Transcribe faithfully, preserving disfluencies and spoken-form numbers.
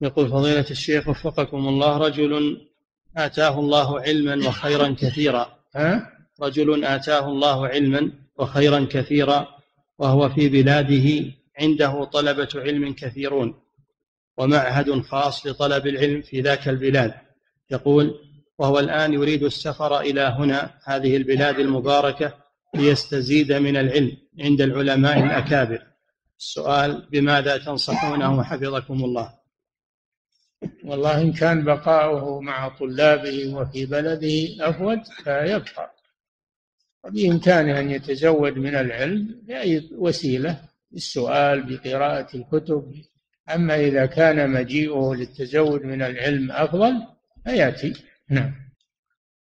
يقول فضيلة الشيخ وفقكم الله، رجل آتاه الله علما وخيرا كثيرا ها؟ رجل آتاه الله علما وخيرا كثيرا وهو في بلاده عنده طلبة علم كثيرون ومعهد خاص لطلب العلم في ذاك البلاد، يقول وهو الآن يريد السفر إلى هنا هذه البلاد المباركة ليستزيد من العلم عند العلماء الأكابر. السؤال بماذا تنصحونه حفظكم الله؟ والله إن كان بقاؤه مع طلابه وفي بلده أفضل فيبقى، وبإمكانه أن يتزود من العلم بأي وسيلة، بالسؤال، بقراءة الكتب. أما إذا كان مجيئه للتزود من العلم أفضل فيأتي. نعم.